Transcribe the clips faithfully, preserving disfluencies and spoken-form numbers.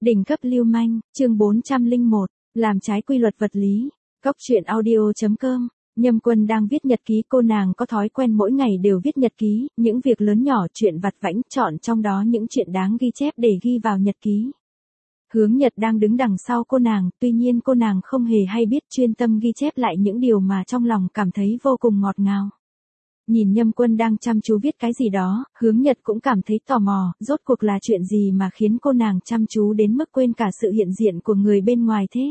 Đỉnh cấp lưu manh, chương bốn trăm lẻ một, làm trái quy luật vật lý. Góc truyện audio chấm com. Nhâm Quân đang viết nhật ký, cô nàng có thói quen mỗi ngày đều viết nhật ký, những việc lớn nhỏ, chuyện vặt vãnh, chọn trong đó những chuyện đáng ghi chép để ghi vào nhật ký. Hướng Nhật đang đứng đằng sau cô nàng, tuy nhiên cô nàng không hề hay biết, chuyên tâm ghi chép lại những điều mà trong lòng cảm thấy vô cùng ngọt ngào. Nhìn Nhâm Quân đang chăm chú viết cái gì đó, Hướng Nhật cũng cảm thấy tò mò, rốt cuộc là chuyện gì mà khiến cô nàng chăm chú đến mức quên cả sự hiện diện của người bên ngoài thế.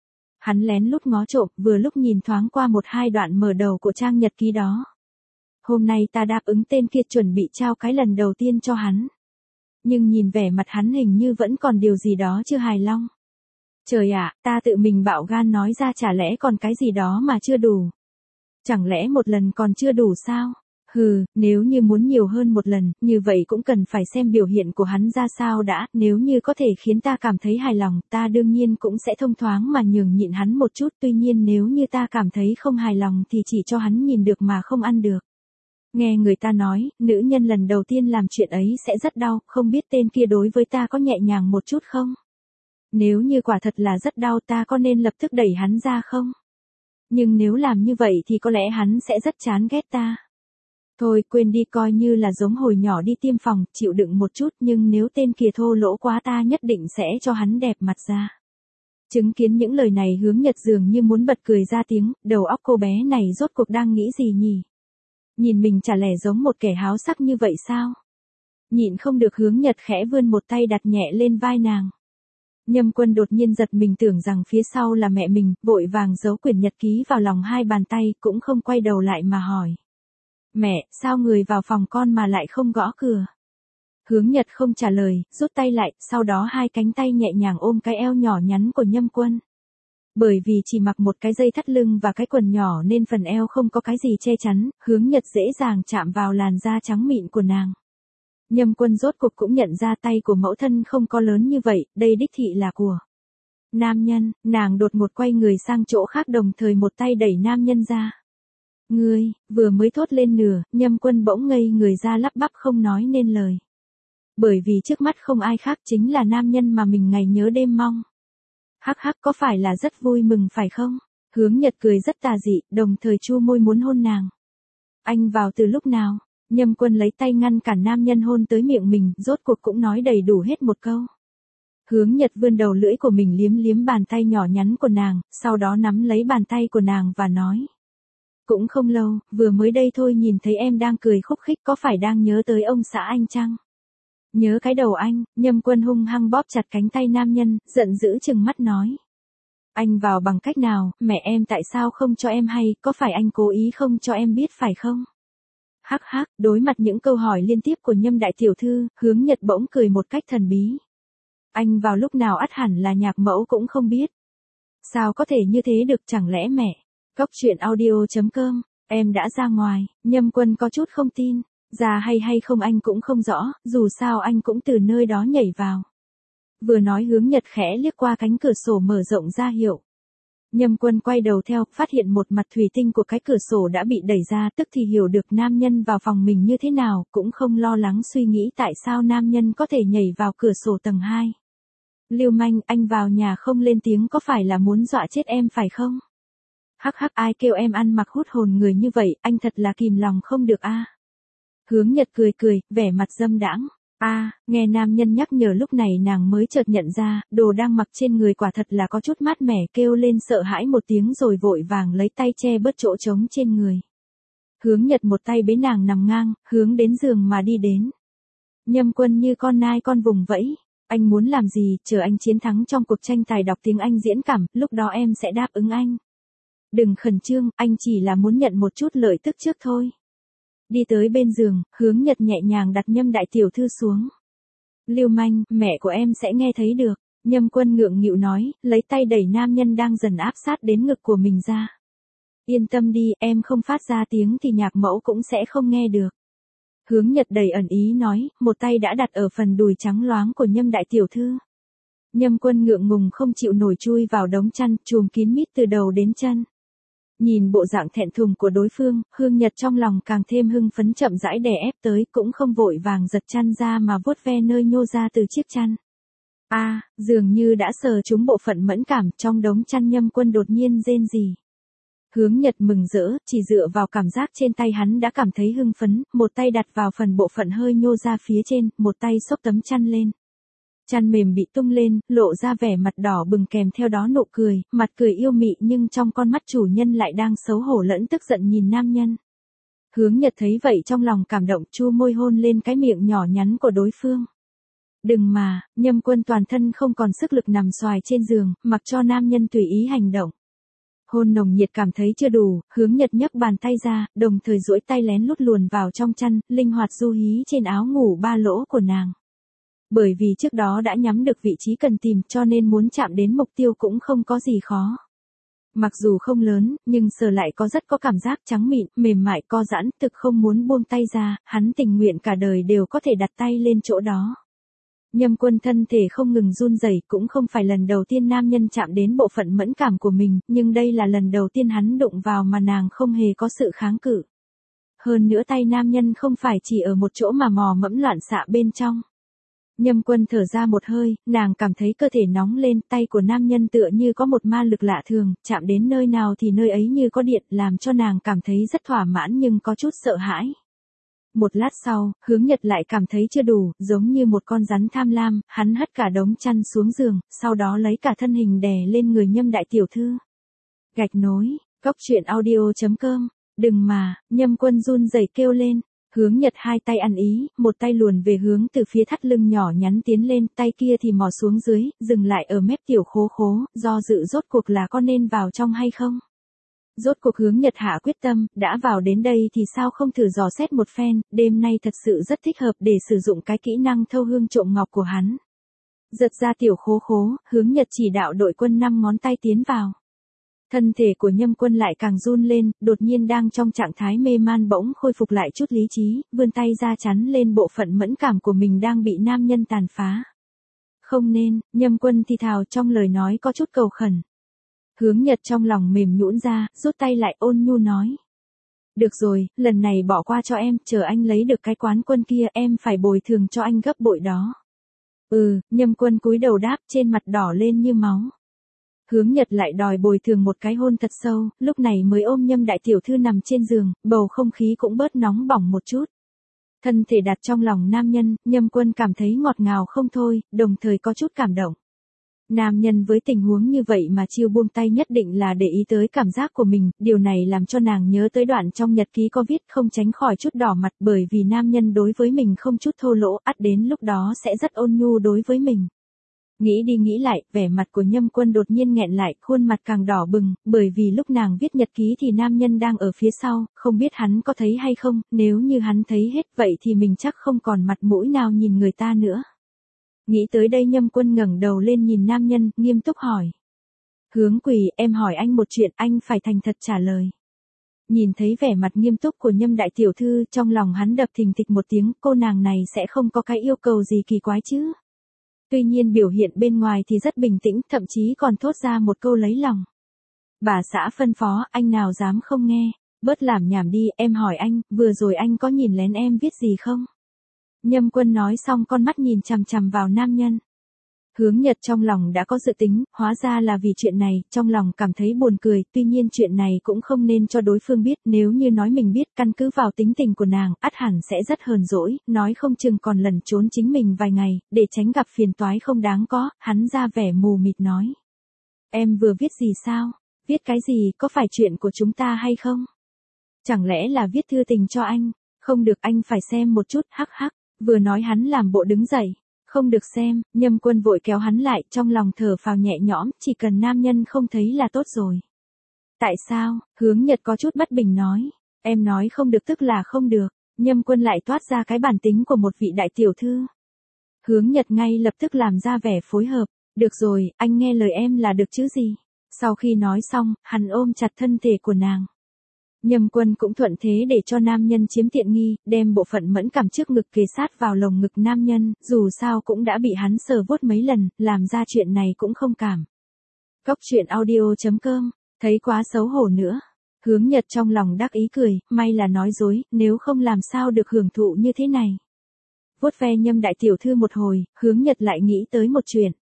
Hắn lén lút ngó trộm, vừa lúc nhìn thoáng qua một hai đoạn mở đầu của trang nhật ký đó. Hôm nay ta đáp ứng tên kia, chuẩn bị trao cái lần đầu tiên cho hắn. Nhưng nhìn vẻ mặt hắn hình như vẫn còn điều gì đó chưa hài lòng. Trời ạ, ta tự mình bạo gan nói ra, chả lẽ còn cái gì đó mà chưa đủ? Chẳng lẽ một lần còn chưa đủ sao? Hừ, nếu như muốn nhiều hơn một lần, như vậy cũng cần phải xem biểu hiện của hắn ra sao đã, nếu như có thể khiến ta cảm thấy hài lòng, ta đương nhiên cũng sẽ thông thoáng mà nhường nhịn hắn một chút, tuy nhiên nếu như ta cảm thấy không hài lòng thì chỉ cho hắn nhìn được mà không ăn được. Nghe người ta nói, nữ nhân lần đầu tiên làm chuyện ấy sẽ rất đau, không biết tên kia đối với ta có nhẹ nhàng một chút không? Nếu như quả thật là rất đau, ta có nên lập tức đẩy hắn ra không? Nhưng nếu làm như vậy thì có lẽ hắn sẽ rất chán ghét ta. Thôi quên đi, coi như là giống hồi nhỏ đi tiêm phòng, chịu đựng một chút, nhưng nếu tên kia thô lỗ quá ta nhất định sẽ cho hắn đẹp mặt ra. Chứng kiến những lời này, Hướng Nhật dường như muốn bật cười ra tiếng, đầu óc cô bé này rốt cuộc đang nghĩ gì nhỉ? Nhìn mình chả lẽ giống một kẻ háo sắc như vậy sao? Nhịn không được, Hướng Nhật khẽ vươn một tay đặt nhẹ lên vai nàng. Nhâm Quân đột nhiên giật mình, tưởng rằng phía sau là mẹ mình, vội vàng giấu quyển nhật ký vào lòng hai bàn tay, cũng không quay đầu lại mà hỏi. Mẹ, sao người vào phòng con mà lại không gõ cửa? Hướng Nhật không trả lời, rút tay lại, sau đó hai cánh tay nhẹ nhàng ôm cái eo nhỏ nhắn của Nhâm Quân. Bởi vì chỉ mặc một cái dây thắt lưng và cái quần nhỏ nên phần eo không có cái gì che chắn, Hướng Nhật dễ dàng chạm vào làn da trắng mịn của nàng. Nhâm Quân rốt cuộc cũng nhận ra tay của mẫu thân không có lớn như vậy, đây đích thị là của nam nhân, nàng đột ngột quay người sang chỗ khác, đồng thời một tay đẩy nam nhân ra. Ngươi, vừa mới thốt lên nửa, Nhâm Quân bỗng ngây người ra, lắp bắp không nói nên lời. Bởi vì trước mắt không ai khác, chính là nam nhân mà mình ngày nhớ đêm mong. Hắc hắc, có phải là rất vui mừng phải không? Hướng Nhật cười rất tà dị, đồng thời chu môi muốn hôn nàng. Anh vào từ lúc nào? Nhâm Quân lấy tay ngăn cản nam nhân hôn tới miệng mình, rốt cuộc cũng nói đầy đủ hết một câu. Hướng Nhật vươn đầu lưỡi của mình liếm liếm bàn tay nhỏ nhắn của nàng, sau đó nắm lấy bàn tay của nàng và nói. Cũng không lâu, vừa mới đây thôi, nhìn thấy em đang cười khúc khích, có phải đang nhớ tới ông xã anh chăng? Nhớ cái đầu anh. Nhâm Quân hung hăng bóp chặt cánh tay nam nhân, giận dữ trừng mắt nói. Anh vào bằng cách nào, mẹ em tại sao không cho em hay, có phải anh cố ý không cho em biết phải không? Hắc hắc, đối mặt những câu hỏi liên tiếp của Nhâm đại tiểu thư, Hướng Nhật bỗng cười một cách thần bí. Anh vào lúc nào ắt hẳn là nhạc mẫu cũng không biết. Sao có thể như thế được, chẳng lẽ mẹ? Góc truyện audio chấm com, em đã ra ngoài. Nhâm Quân có chút không tin. Ra hay hay không anh cũng không rõ, dù sao anh cũng từ nơi đó nhảy vào. Vừa nói, Hướng Nhật khẽ liếc qua cánh cửa sổ mở rộng ra hiệu. Nhâm Quân quay đầu theo, phát hiện một mặt thủy tinh của cái cửa sổ đã bị đẩy ra, tức thì hiểu được nam nhân vào phòng mình như thế nào, cũng không lo lắng suy nghĩ tại sao nam nhân có thể nhảy vào cửa sổ tầng hai. Lưu manh, anh vào nhà không lên tiếng có phải là muốn dọa chết em phải không? Hắc hắc, ai kêu em ăn mặc hút hồn người như vậy, anh thật là kìm lòng không được a. À. Hướng Nhật cười cười, vẻ mặt dâm đãng. A, à, nghe nam nhân nhắc nhở lúc này nàng mới chợt nhận ra, đồ đang mặc trên người quả thật là có chút mát mẻ, kêu lên sợ hãi một tiếng rồi vội vàng lấy tay che bớt chỗ trống trên người. Hướng Nhật một tay bế nàng nằm ngang, hướng đến giường mà đi đến. Nhâm Quân như con nai con vùng vẫy. Anh muốn làm gì, chờ anh chiến thắng trong cuộc tranh tài đọc tiếng Anh diễn cảm, lúc đó em sẽ đáp ứng anh. Đừng khẩn trương, anh chỉ là muốn nhận một chút lợi tức trước thôi. Đi tới bên giường, Hướng Nhật nhẹ nhàng đặt Nhâm đại tiểu thư xuống. Lưu manh, mẹ của em sẽ nghe thấy được. Nhâm Quân ngượng nghịu nói, lấy tay đẩy nam nhân đang dần áp sát đến ngực của mình ra. Yên tâm đi, em không phát ra tiếng thì nhạc mẫu cũng sẽ không nghe được. Hướng Nhật đầy ẩn ý nói, một tay đã đặt ở phần đùi trắng loáng của Nhâm đại tiểu thư. Nhâm Quân ngượng ngùng không chịu nổi chui vào đống chăn, chùm kín mít từ đầu đến chân. Nhìn bộ dạng thẹn thùng của đối phương, Hướng Nhật trong lòng càng thêm hưng phấn, chậm rãi đè ép tới, cũng không vội vàng giật chăn ra mà vuốt ve nơi nhô ra từ chiếc chăn. A, à, dường như đã sờ trúng bộ phận mẫn cảm, trong đống chăn Nhâm Quân đột nhiên rên rỉ. Hướng Nhật mừng rỡ, chỉ dựa vào cảm giác trên tay hắn đã cảm thấy hưng phấn, một tay đặt vào phần bộ phận hơi nhô ra phía trên, một tay xốc tấm chăn lên. Chăn mềm bị tung lên, lộ ra vẻ mặt đỏ bừng kèm theo đó nụ cười, mặt cười yêu mị nhưng trong con mắt chủ nhân lại đang xấu hổ lẫn tức giận nhìn nam nhân. Hướng Nhật thấy vậy trong lòng cảm động, chu môi hôn lên cái miệng nhỏ nhắn của đối phương. Đừng mà, Nhâm Quân toàn thân không còn sức lực nằm xoài trên giường, mặc cho nam nhân tùy ý hành động. Hôn nồng nhiệt cảm thấy chưa đủ, Hướng Nhật nhấc bàn tay ra, đồng thời duỗi tay lén lút luồn vào trong chăn, linh hoạt du hí trên áo ngủ ba lỗ của nàng. Bởi vì trước đó đã nhắm được vị trí cần tìm cho nên muốn chạm đến mục tiêu cũng không có gì khó. Mặc dù không lớn, nhưng sờ lại có rất có cảm giác trắng mịn, mềm mại co giãn, thực không muốn buông tay ra, hắn tình nguyện cả đời đều có thể đặt tay lên chỗ đó. Nhâm Quân thân thể không ngừng run rẩy, cũng không phải lần đầu tiên nam nhân chạm đến bộ phận mẫn cảm của mình, nhưng đây là lần đầu tiên hắn đụng vào mà nàng không hề có sự kháng cự. Hơn nữa tay nam nhân không phải chỉ ở một chỗ mà mò mẫm loạn xạ bên trong. Nhâm Quân thở ra một hơi, nàng cảm thấy cơ thể nóng lên, tay của nam nhân tựa như có một ma lực lạ thường, chạm đến nơi nào thì nơi ấy như có điện, làm cho nàng cảm thấy rất thỏa mãn nhưng có chút sợ hãi. Một lát sau, Hướng Nhật lại cảm thấy chưa đủ, giống như một con rắn tham lam, hắn hất cả đống chăn xuống giường, sau đó lấy cả thân hình đè lên người Nhâm đại tiểu thư. Gạch nối, cốc truyện audio chấm com, đừng mà, Nhâm Quân run rẩy kêu lên. Hướng Nhật hai tay ăn ý, một tay luồn về hướng từ phía thắt lưng nhỏ nhắn tiến lên, tay kia thì mò xuống dưới, dừng lại ở mép tiểu khố khố, do dự rốt cuộc là có nên vào trong hay không. Rốt cuộc Hướng Nhật hạ quyết tâm, đã vào đến đây thì sao không thử dò xét một phen, đêm nay thật sự rất thích hợp để sử dụng cái kỹ năng thâu hương trộm ngọc của hắn. Giật ra tiểu khố khố, Hướng Nhật chỉ đạo đội quân năm ngón tay tiến vào. Thân thể của Nhâm Quân lại càng run lên, đột nhiên đang trong trạng thái mê man bỗng khôi phục lại chút lý trí, vươn tay ra chắn lên bộ phận mẫn cảm của mình đang bị nam nhân tàn phá. Không nên, Nhâm Quân thì thào trong lời nói có chút cầu khẩn. Hướng Nhật trong lòng mềm nhũn ra, rút tay lại ôn nhu nói. Được rồi, lần này bỏ qua cho em, chờ anh lấy được cái quán quân kia em phải bồi thường cho anh gấp bội đó. Ừ, Nhâm Quân cúi đầu đáp trên mặt đỏ lên như máu. Hướng Nhật lại đòi bồi thường một cái hôn thật sâu, lúc này mới ôm Nhâm đại tiểu thư nằm trên giường, bầu không khí cũng bớt nóng bỏng một chút. Thân thể đặt trong lòng nam nhân, Nhâm Quân cảm thấy ngọt ngào không thôi, đồng thời có chút cảm động. Nam nhân với tình huống như vậy mà chiêu buông tay nhất định là để ý tới cảm giác của mình, điều này làm cho nàng nhớ tới đoạn trong nhật ký có viết không tránh khỏi chút đỏ mặt bởi vì nam nhân đối với mình không chút thô lỗ, ắt đến lúc đó sẽ rất ôn nhu đối với mình. Nghĩ đi nghĩ lại, vẻ mặt của Nhâm Quân đột nhiên nghẹn lại, khuôn mặt càng đỏ bừng, bởi vì lúc nàng viết nhật ký thì nam nhân đang ở phía sau, không biết hắn có thấy hay không, nếu như hắn thấy hết vậy thì mình chắc không còn mặt mũi nào nhìn người ta nữa. Nghĩ tới đây Nhâm Quân ngẩng đầu lên nhìn nam nhân, nghiêm túc hỏi. Hướng Quỳ, em hỏi anh một chuyện, anh phải thành thật trả lời. Nhìn thấy vẻ mặt nghiêm túc của Nhâm đại tiểu thư, trong lòng hắn đập thình thịch một tiếng, cô nàng này sẽ không có cái yêu cầu gì kỳ quái chứ. Tuy nhiên biểu hiện bên ngoài thì rất bình tĩnh, thậm chí còn thốt ra một câu lấy lòng. Bà xã phân phó, anh nào dám không nghe, bớt làm nhảm đi, em hỏi anh, vừa rồi anh có nhìn lén em viết gì không? Nhâm Quân nói xong con mắt nhìn chằm chằm vào nam nhân. Hướng Nhật trong lòng đã có dự tính, hóa ra là vì chuyện này, trong lòng cảm thấy buồn cười, tuy nhiên chuyện này cũng không nên cho đối phương biết, nếu như nói mình biết, căn cứ vào tính tình của nàng, ắt hẳn sẽ rất hờn dỗi, nói không chừng còn lẩn trốn chính mình vài ngày, để tránh gặp phiền toái không đáng có, hắn ra vẻ mù mịt nói. Em vừa viết gì sao? Viết cái gì, có phải chuyện của chúng ta hay không? Chẳng lẽ là viết thư tình cho anh? Không được, anh phải xem một chút, hắc hắc, vừa nói hắn làm bộ đứng dậy. Không được xem, Nhâm Quân vội kéo hắn lại, trong lòng thở phào nhẹ nhõm, chỉ cần nam nhân không thấy là tốt rồi. Tại sao? Hướng Nhật có chút bất bình nói. Em nói không được tức là không được. Nhâm Quân lại toát ra cái bản tính của một vị đại tiểu thư. Hướng Nhật ngay lập tức làm ra vẻ phối hợp. Được rồi, anh nghe lời em là được chứ gì. Sau khi nói xong, hắn ôm chặt thân thể của nàng. Nhâm Quân cũng thuận thế để cho nam nhân chiếm tiện nghi, đem bộ phận mẫn cảm trước ngực kề sát vào lồng ngực nam nhân, dù sao cũng đã bị hắn sờ vuốt mấy lần, làm ra chuyện này cũng không cảm. Cốc truyện audio chấm com, thấy quá xấu hổ nữa. Hướng Nhật trong lòng đắc ý cười, may là nói dối, nếu không làm sao được hưởng thụ như thế này. Vuốt ve Nhâm đại tiểu thư một hồi, Hướng Nhật lại nghĩ tới một chuyện.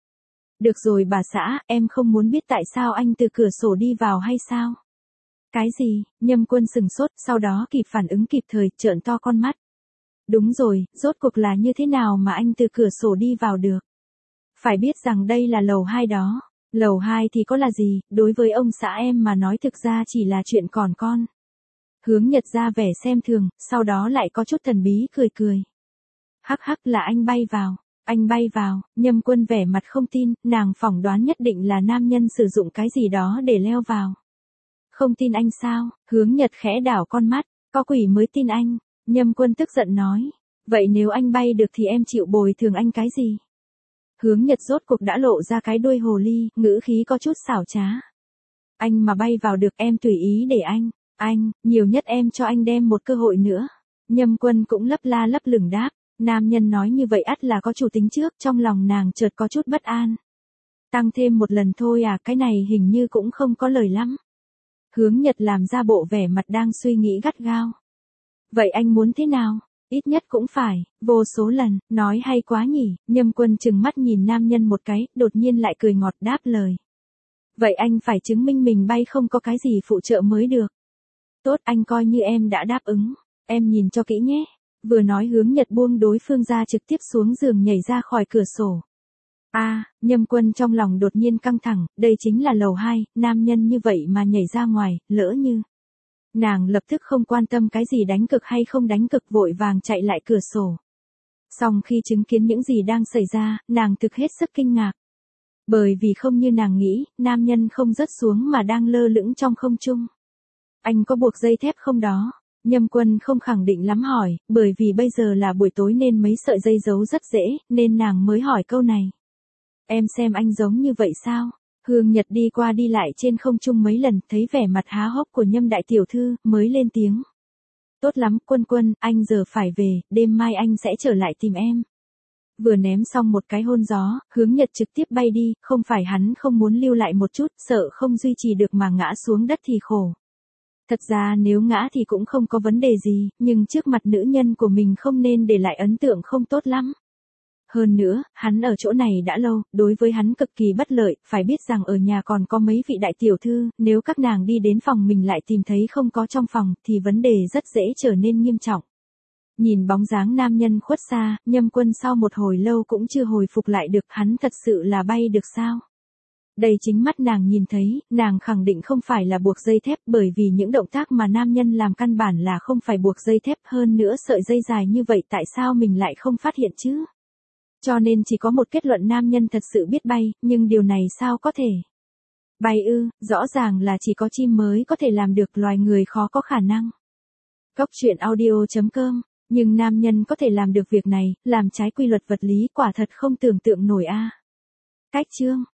Được rồi bà xã, em không muốn biết tại sao anh từ cửa sổ đi vào hay sao? Cái gì? Nhâm Quân sừng sốt, sau đó kịp phản ứng kịp thời, trợn to con mắt. Đúng rồi, rốt cuộc là như thế nào mà anh từ cửa sổ đi vào được? Phải biết rằng đây là lầu hai đó. Lầu hai thì có là gì, đối với ông xã em mà nói thực ra chỉ là chuyện còn con. Hướng Nhật ra vẻ xem thường, sau đó lại có chút thần bí cười cười. Hắc hắc là anh bay vào, anh bay vào, Nhâm Quân vẻ mặt không tin, nàng phỏng đoán nhất định là nam nhân sử dụng cái gì đó để leo vào. Không tin anh sao? Hướng Nhật khẽ đảo con mắt, có quỷ mới tin anh. Nhâm Quân tức giận nói, vậy nếu anh bay được thì em chịu bồi thường anh cái gì? Hướng Nhật rốt cuộc đã lộ ra cái đuôi hồ ly, ngữ khí có chút xảo trá. Anh mà bay vào được em tùy ý để anh, anh, nhiều nhất em cho anh đem một cơ hội nữa. Nhâm Quân cũng lấp la lấp lửng đáp, nam nhân nói như vậy ắt là có chủ tính trước, trong lòng nàng chợt có chút bất an. Tăng thêm một lần thôi à, cái này hình như cũng không có lời lắm. Hướng Nhật làm ra bộ vẻ mặt đang suy nghĩ gắt gao. Vậy anh muốn thế nào? Ít nhất cũng phải, vô số lần, nói hay quá nhỉ, Nhâm Quân chừng mắt nhìn nam nhân một cái, đột nhiên lại cười ngọt đáp lời. Vậy anh phải chứng minh mình bay không có cái gì phụ trợ mới được. Tốt, anh coi như em đã đáp ứng, em nhìn cho kỹ nhé. Vừa nói Hướng Nhật buông đối phương ra trực tiếp xuống giường nhảy ra khỏi cửa sổ. A, à, Nhâm Quân trong lòng đột nhiên căng thẳng, đây chính là lầu hai, nam nhân như vậy mà nhảy ra ngoài, lỡ như. Nàng lập tức không quan tâm cái gì đánh cực hay không đánh cực, vội vàng chạy lại cửa sổ. Xong khi chứng kiến những gì đang xảy ra, nàng thực hết sức kinh ngạc. Bởi vì không như nàng nghĩ, nam nhân không rớt xuống mà đang lơ lửng trong không trung. Anh có buộc dây thép không đó? Nhâm Quân không khẳng định lắm hỏi, bởi vì bây giờ là buổi tối nên mấy sợi dây giấu rất dễ, nên nàng mới hỏi câu này. Em xem anh giống như vậy sao? Hương Nhật đi qua đi lại trên không trung mấy lần, thấy vẻ mặt há hốc của Nhâm đại tiểu thư, mới lên tiếng. Tốt lắm, Quân Quân, anh giờ phải về, đêm mai anh sẽ trở lại tìm em. Vừa ném xong một cái hôn gió, Hướng Nhật trực tiếp bay đi, không phải hắn không muốn lưu lại một chút, sợ không duy trì được mà ngã xuống đất thì khổ. Thật ra nếu ngã thì cũng không có vấn đề gì, nhưng trước mặt nữ nhân của mình không nên để lại ấn tượng không tốt lắm. Hơn nữa, hắn ở chỗ này đã lâu, đối với hắn cực kỳ bất lợi, phải biết rằng ở nhà còn có mấy vị đại tiểu thư, nếu các nàng đi đến phòng mình lại tìm thấy không có trong phòng, thì vấn đề rất dễ trở nên nghiêm trọng. Nhìn bóng dáng nam nhân khuất xa, Nhâm Quân sau một hồi lâu cũng chưa hồi phục lại được, hắn thật sự là bay được sao? Đây chính mắt nàng nhìn thấy, nàng khẳng định không phải là buộc dây thép, bởi vì những động tác mà nam nhân làm căn bản là không phải buộc dây thép, hơn nữa sợi dây dài như vậy tại sao mình lại không phát hiện chứ? Cho nên chỉ có một kết luận, nam nhân thật sự biết bay, nhưng điều này sao có thể? Bay ư, rõ ràng là chỉ có chim mới có thể làm được, loài người khó có khả năng. Cốc truyện audio chấm com, nhưng nam nhân có thể làm được việc này, làm trái quy luật vật lý, quả thật không tưởng tượng nổi a. Cách chương